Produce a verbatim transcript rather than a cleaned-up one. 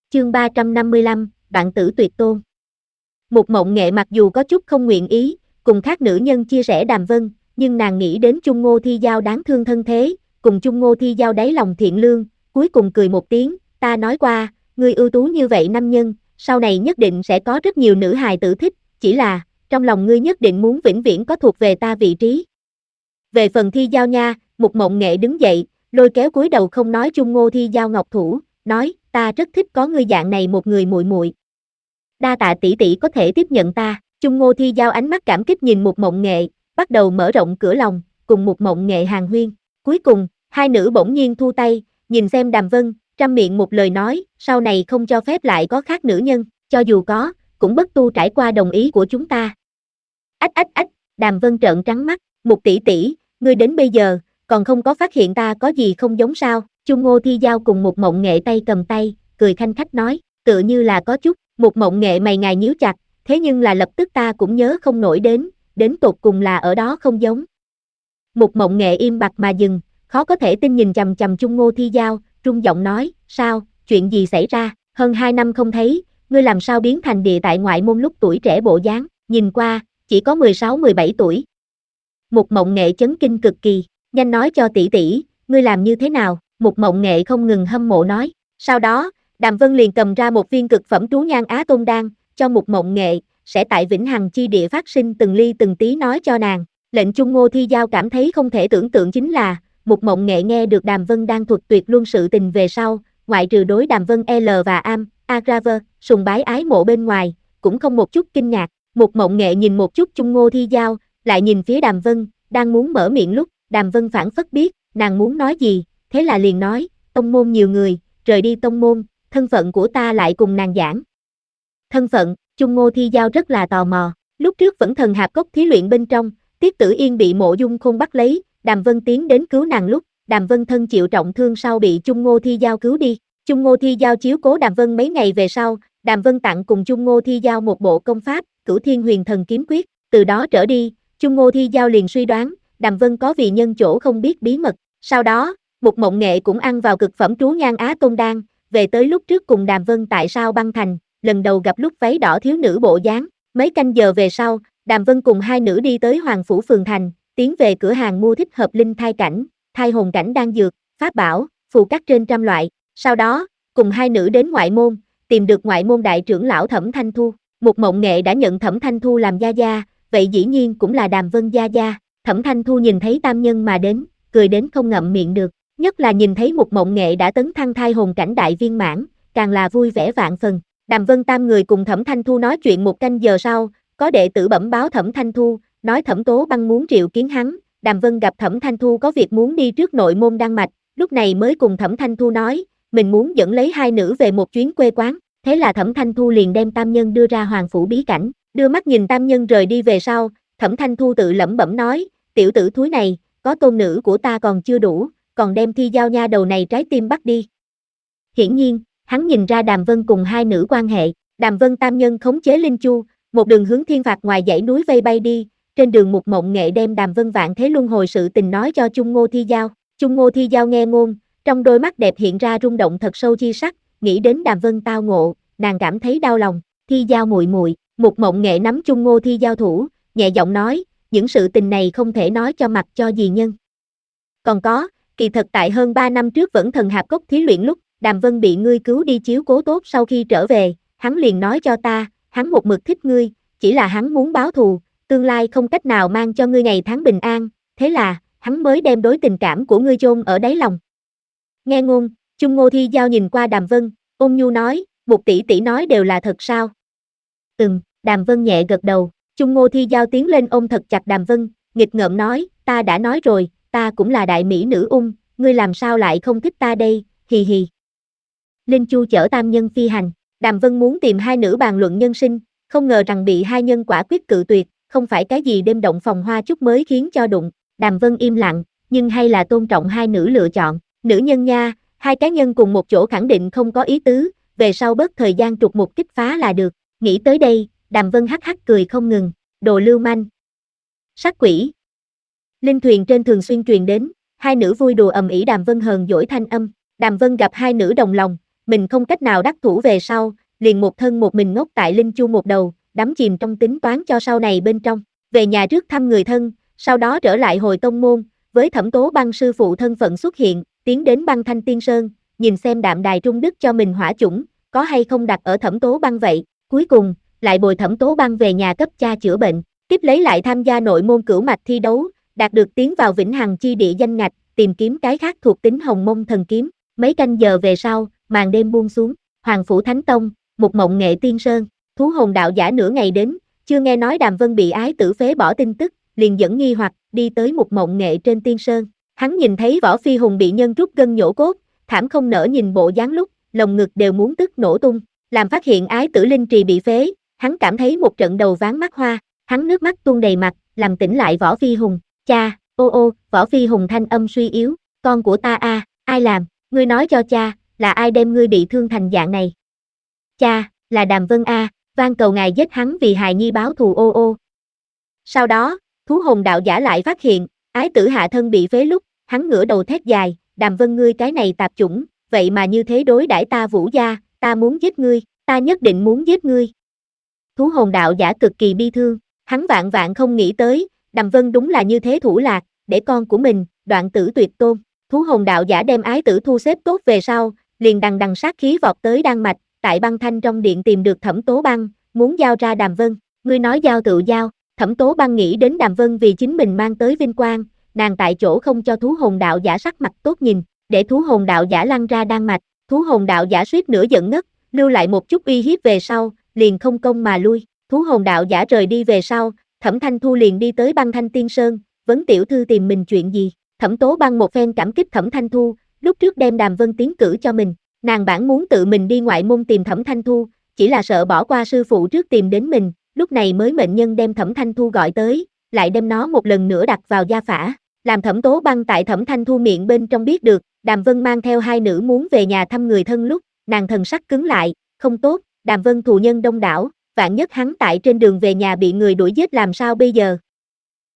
Chương ba trăm năm mươi lăm, Bạn tử tuyệt tôn. Mục Mộng Nghệ mặc dù có chút không nguyện ý, cùng khác nữ nhân chia sẻ Đàm Vân, nhưng nàng nghĩ đến Chung Ngô Thi Giao đáng thương thân thế, cùng Chung Ngô Thi Giao đáy lòng thiện lương, cuối cùng cười một tiếng, ta nói qua, ngươi ưu tú như vậy nam nhân, sau này nhất định sẽ có rất nhiều nữ hài tử thích, chỉ là, trong lòng ngươi nhất định muốn vĩnh viễn có thuộc về ta vị trí. Về phần Thi Giao nha, Mục Mộng Nghệ đứng dậy, lôi kéo cúi đầu không nói Chung Ngô Thi Giao ngọc thủ, nói, ta rất thích có ngươi dạng này một người muội muội. Đa tạ tỷ tỷ có thể tiếp nhận ta. Chung Ngô Thi Giao ánh mắt cảm kích nhìn Mục Mộng Nghệ, bắt đầu mở rộng cửa lòng, cùng Mục Mộng Nghệ hàn huyên. Cuối cùng, hai nữ bỗng nhiên thu tay, nhìn xem Đàm Vân, trăm miệng một lời nói, sau này không cho phép lại có khác nữ nhân, cho dù có, cũng bất tu trải qua đồng ý của chúng ta. Ách ách ách, Đàm Vân trợn trắng mắt, Mục tỷ tỷ, ngươi đến bây giờ, còn không có phát hiện ta có gì không giống sao? Chung Ngô Thi Giao cùng Mục Mộng Nghệ tay cầm tay, cười khanh khách nói, tựa như là có chút. Mục Mộng Nghệ mày ngài nhíu chặt, thế nhưng là lập tức ta cũng nhớ không nổi đến, đến tột cùng là ở đó không giống. Mục Mộng Nghệ im bặt mà dừng, khó có thể tin nhìn chằm chằm Chung Ngô Thi Giao, run giọng nói, sao, chuyện gì xảy ra, hơn hai năm không thấy, ngươi làm sao biến thành địa tại ngoại môn lúc tuổi trẻ bộ dáng, nhìn qua, chỉ có mười sáu mười bảy tuổi. Mục Mộng Nghệ chấn kinh cực kỳ, nhanh nói cho tỷ tỷ, ngươi làm như thế nào? Mục Mộng Nghệ không ngừng hâm mộ nói, sau đó, Đàm Vân liền cầm ra một viên cực phẩm trú nhan Á Tôn Đan, cho Mục Mộng Nghệ, sẽ tại Vĩnh Hằng chi địa phát sinh từng ly từng tí nói cho nàng. Lệnh Chung Ngô Thi Giao cảm thấy không thể tưởng tượng chính là, Mục Mộng Nghệ nghe được Đàm Vân đang thuật tuyệt luân sự tình về sau, ngoại trừ đối Đàm Vân L và Am, Agraver, sùng bái ái mộ bên ngoài, cũng không một chút kinh ngạc. Mục Mộng Nghệ nhìn một chút Chung Ngô Thi Giao, lại nhìn phía Đàm Vân, đang muốn mở miệng lúc, Đàm Vân phản phất biết, nàng muốn nói gì, thế là liền nói, tông môn nhiều người, rời đi tông môn, thân phận của ta lại cùng nàng giảng. Thân phận, Chung Ngô Thi Giao rất là tò mò, lúc trước vẫn thần hạp cốc thí luyện bên trong, Tiết Tử Yên bị Mộ Dung Khôn bắt lấy, Đàm Vân tiến đến cứu nàng lúc, Đàm Vân thân chịu trọng thương sau bị Chung Ngô Thi Giao cứu đi. Chung Ngô Thi Giao chiếu cố Đàm Vân mấy ngày về sau, Đàm Vân tặng cùng Chung Ngô Thi Giao một bộ công pháp, Cửu Thiên Huyền Thần Kiếm Quyết, từ đó trở đi, Chung Ngô Thi Giao liền suy đoán, Đàm Vân có vì nhân chỗ không biết bí mật. Sau đó, Mục Mộng Nghệ cũng ăn vào cực phẩm trú nhan Á Tôn Đan, về tới lúc trước cùng Đàm Vân tại Sao Băng Thành, lần đầu gặp lúc váy đỏ thiếu nữ bộ dáng, mấy canh giờ về sau, Đàm Vân cùng hai nữ đi tới Hoàng Phủ Phường Thành, tiến về cửa hàng mua thích hợp linh thai cảnh, thai hồn cảnh đan dược, pháp bảo, phù cắt trên trăm loại, sau đó, cùng hai nữ đến ngoại môn, tìm được ngoại môn đại trưởng lão Thẩm Thanh Thu. Mục Mộng Nghệ đã nhận Thẩm Thanh Thu làm gia gia, vậy dĩ nhiên cũng là Đàm Vân gia gia. Thẩm Thanh Thu nhìn thấy tam nhân mà đến, cười đến không ngậm miệng được, nhất là nhìn thấy Mục Mộng Nghệ đã tấn thăng thai hồn cảnh đại viên mãn, càng là vui vẻ vạn phần. Đàm Vân tam người cùng Thẩm Thanh Thu nói chuyện một canh giờ sau, có đệ tử bẩm báo Thẩm Thanh Thu, nói Thẩm Tố Băng muốn triệu kiến hắn. Đàm Vân gặp Thẩm Thanh Thu có việc muốn đi trước nội môn đan mạch, lúc này mới cùng Thẩm Thanh Thu nói, mình muốn dẫn lấy hai nữ về một chuyến quê quán. Thế là Thẩm Thanh Thu liền đem tam nhân đưa ra Hoàng Phủ bí cảnh, đưa mắt nhìn tam nhân rời đi về sau, Thẩm Thanh Thu tự lẩm bẩm nói, tiểu tử thúi này, có tôn nữ của ta còn chưa đủ, còn đem Thi Giao nha đầu này trái tim bắt đi. Hiển nhiên, hắn nhìn ra Đàm Vân cùng hai nữ quan hệ, Đàm Vân tam nhân khống chế Linh Chu, một đường hướng thiên phạt ngoài dãy núi vây bay đi, trên đường Mục Mộng Nghệ đem Đàm Vân vạn thế luân hồi sự tình nói cho Chung Ngô Thi Giao. Chung Ngô Thi Giao nghe ngôn, trong đôi mắt đẹp hiện ra rung động thật sâu chi sắc, nghĩ đến Đàm Vân tao ngộ, nàng cảm thấy đau lòng. Thi Giao muội muội, Mục Mộng Nghệ nắm Chung Ngô Thi Giao thủ, nhẹ giọng nói, những sự tình này không thể nói cho mặt cho dì nhân. Còn có, kỳ thật tại hơn ba năm trước vẫn thần hạp cốc thí luyện lúc, Đàm Vân bị ngươi cứu đi chiếu cố tốt sau khi trở về, hắn liền nói cho ta, hắn một mực thích ngươi, chỉ là hắn muốn báo thù, tương lai không cách nào mang cho ngươi ngày tháng bình an, thế là, hắn mới đem đối tình cảm của ngươi chôn ở đáy lòng. Nghe ngôn, Chung Ngô Thi Giao nhìn qua Đàm Vân, ôn nhu nói, Mục tỷ tỷ nói đều là thật sao? Ừm, Đàm Vân nhẹ gật đầu, Chung Ngô Thi Giao tiến lên ôm thật chặt Đàm Vân, nghịch ngợm nói, ta đã nói rồi, ta cũng là đại mỹ nữ ung, ngươi làm sao lại không thích ta đây, hì hì. Linh Chu chở tam nhân phi hành, Đàm Vân muốn tìm hai nữ bàn luận nhân sinh, không ngờ rằng bị hai nhân quả quyết cự tuyệt, không phải cái gì đêm động phòng hoa chúc mới khiến cho đụng, Đàm Vân im lặng, nhưng hay là tôn trọng hai nữ lựa chọn, nữ nhân nha, hai cá nhân cùng một chỗ khẳng định không có ý tứ, về sau bớt thời gian trục một kích phá là được, nghĩ tới đây, Đàm Vân hắc hắc cười không ngừng, đồ lưu manh. Sát quỷ. Linh thuyền trên thường xuyên truyền đến, hai nữ vui đùa ầm ĩ Đàm Vân hờn dỗi thanh âm, Đàm Vân gặp hai nữ đồng lòng, mình không cách nào đắc thủ về sau, liền một thân một mình ngốc tại Linh Chu một đầu, đắm chìm trong tính toán cho sau này bên trong. Về nhà trước thăm người thân, sau đó trở lại hồi tông môn, với Thẩm Tố Băng sư phụ thân phận xuất hiện, tiến đến Băng Thanh Tiên Sơn, nhìn xem đạm đài trung đức cho mình hỏa chủng, có hay không đặt ở Thẩm Tố Băng vậy. Cuối cùng, lại bồi Thẩm Tố Băng về nhà cấp cha chữa bệnh, tiếp lấy lại tham gia nội môn cửu mạch thi đấu, đạt được tiến vào Vĩnh Hằng chi địa danh ngạch, tìm kiếm cái khác thuộc tính Hồng Mông thần kiếm. Mấy canh giờ về sau, màn đêm buông xuống, Hoàng phủ Thánh Tông, một mộng nghệ tiên sơn, thú hồn đạo giả nửa ngày đến, chưa nghe nói Đàm Vân bị ái tử phế bỏ tin tức, liền dẫn nghi hoặc đi tới một mộng nghệ trên tiên sơn. Hắn nhìn thấy Võ Phi Hùng bị nhân rút gân nhổ cốt, thảm không nỡ nhìn bộ dáng lúc, lồng ngực đều muốn tức nổ tung. Làm phát hiện ái tử linh trì bị phế, hắn cảm thấy một trận đầu ván mắt hoa, hắn nước mắt tuôn đầy mặt, làm tỉnh lại Võ Phi Hùng. Cha, ô ô, Võ Phi Hùng thanh âm suy yếu, con của ta a, à, ai làm, ngươi nói cho cha, là ai đem ngươi bị thương thành dạng này? Cha, là Đàm Vân a, van cầu ngài giết hắn vì hài nhi báo thù ô ô. Sau đó, thú hồn đạo giả lại phát hiện, ái tử hạ thân bị phế lúc, hắn ngửa đầu thét dài, Đàm Vân ngươi cái này tạp chủng, vậy mà như thế đối đãi ta Vũ gia, ta muốn giết ngươi, ta nhất định muốn giết ngươi. Thú hồn đạo giả cực kỳ bi thương, hắn vạn vạn không nghĩ tới, Đàm Vân đúng là như thế thủ lạc, để con của mình, đoạn tử tuyệt tôn. Thú hồn đạo giả đem ái tử thu xếp tốt về sau, liền đằng đằng sát khí vọt tới Đan Mạch, tại Băng Thanh trong điện tìm được Thẩm Tố Băng, muốn giao ra Đàm Vân. Ngươi nói giao tự giao, Thẩm Tố Băng nghĩ đến Đàm Vân vì chính mình mang tới vinh quang, nàng tại chỗ không cho thú hồn đạo giả sắc mặt tốt nhìn, để thú hồn đạo giả lăn ra Đan Mạch. Thú hồn đạo giả suýt nữa giận ngất, lưu lại một chút uy hiếp về sau, liền không công mà lui. Thú hồn đạo giả rời đi về sau, Thẩm Thanh Thu liền đi tới Băng Thanh Tiên Sơn, vấn tiểu thư tìm mình chuyện gì. Thẩm Tố Băng một phen cảm kích Thẩm Thanh Thu, lúc trước đem Đàm Vân tiến cử cho mình, nàng bản muốn tự mình đi ngoại môn tìm Thẩm Thanh Thu, chỉ là sợ bỏ qua sư phụ trước tìm đến mình, lúc này mới mệnh nhân đem Thẩm Thanh Thu gọi tới, lại đem nó một lần nữa đặt vào gia phả, làm Thẩm Tố Băng tại Thẩm Thanh Thu miệng bên trong biết được, Đàm Vân mang theo hai nữ muốn về nhà thăm người thân lúc, nàng thần sắc cứng lại, không tốt, Đàm Vân thù nhân đông đảo, vạn nhất hắn tại trên đường về nhà bị người đuổi giết làm sao bây giờ.